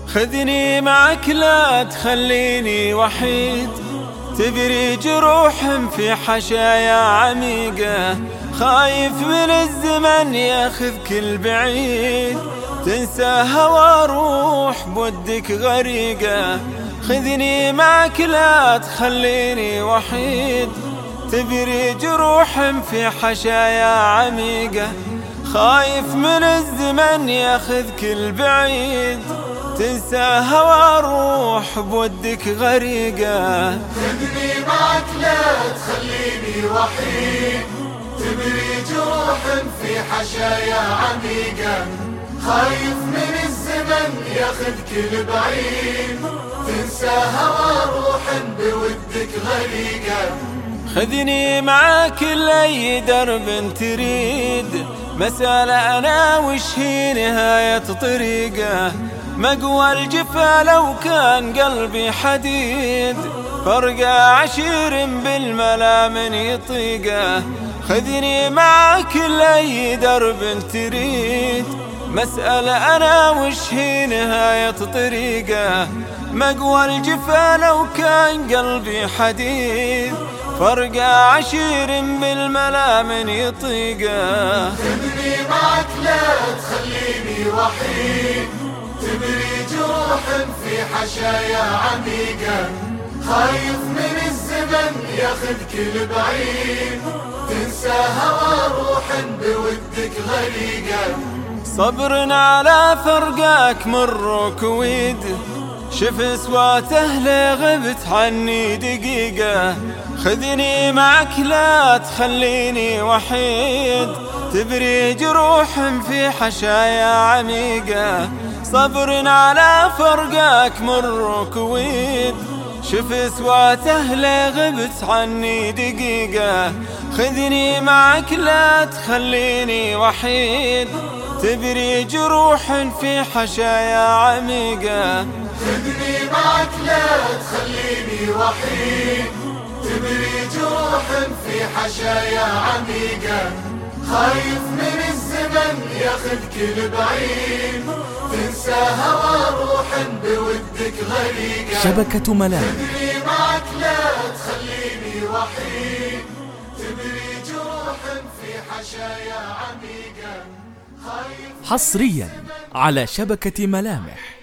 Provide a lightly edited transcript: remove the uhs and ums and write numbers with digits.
خذني معك لا تخليني وحيد، تبري جروح في حشايا عميقة، خايف من الزمن ياخذك البعيد، تنسى هوى روح بودك غريقة. خذني معك لا تخليني وحيد، تبري جروح في حشايا عميقة، خايف من الزمن ياخذك البعيد، تنسى هوى روح بودك غريقة. خذني معك لا تخليني وحيد، تبري جروح في حشايا عميقة، خايف من الزمن ياخذك البعيد، تنسى هوى روح بودك غريقة. خذني معاك لأي درب تريد، مسألة أنا وش هي نهاية طريقه، مقوى الجفا لو كان قلبي حديد، فرقة عشير بالملا من يطيقه. خذني معاك لأي درب تريد، مسألة أنا وش هي نهاية طريقه، مقوى الجفا لو كان قلبي حديد، فرقة عشير بالملا من يطيقه. خذني معك لا تخليني وحيد، تبري جروح في حشايا عميقة، خايف من الزمن ياخذك البعيد، تنسى هوى روح بودك غريقة. صبر على فرقاك مر كويد، شف سواته لغبت عني دقيقة. خذني معك لا تخليني وحيد، تبري جروح في حشايا عميقة، صبر على فرقاك مر كويد، شف سواته لغبت عني دقيقة. خذني معك لا تخليني وحيد، تبري جروح في حشايا عميقة. خذني معك لا تخليني وحيد، تبري جروح في حشايا عميقة، خايف من الزمن ياخذك البعيد، تنسى هوى روح بودك غريقة. شبكة ملامح. خذني معك لا تخليني وحيد، تبري جروح في حشايا عميقة، حصريا على شبكة ملامح.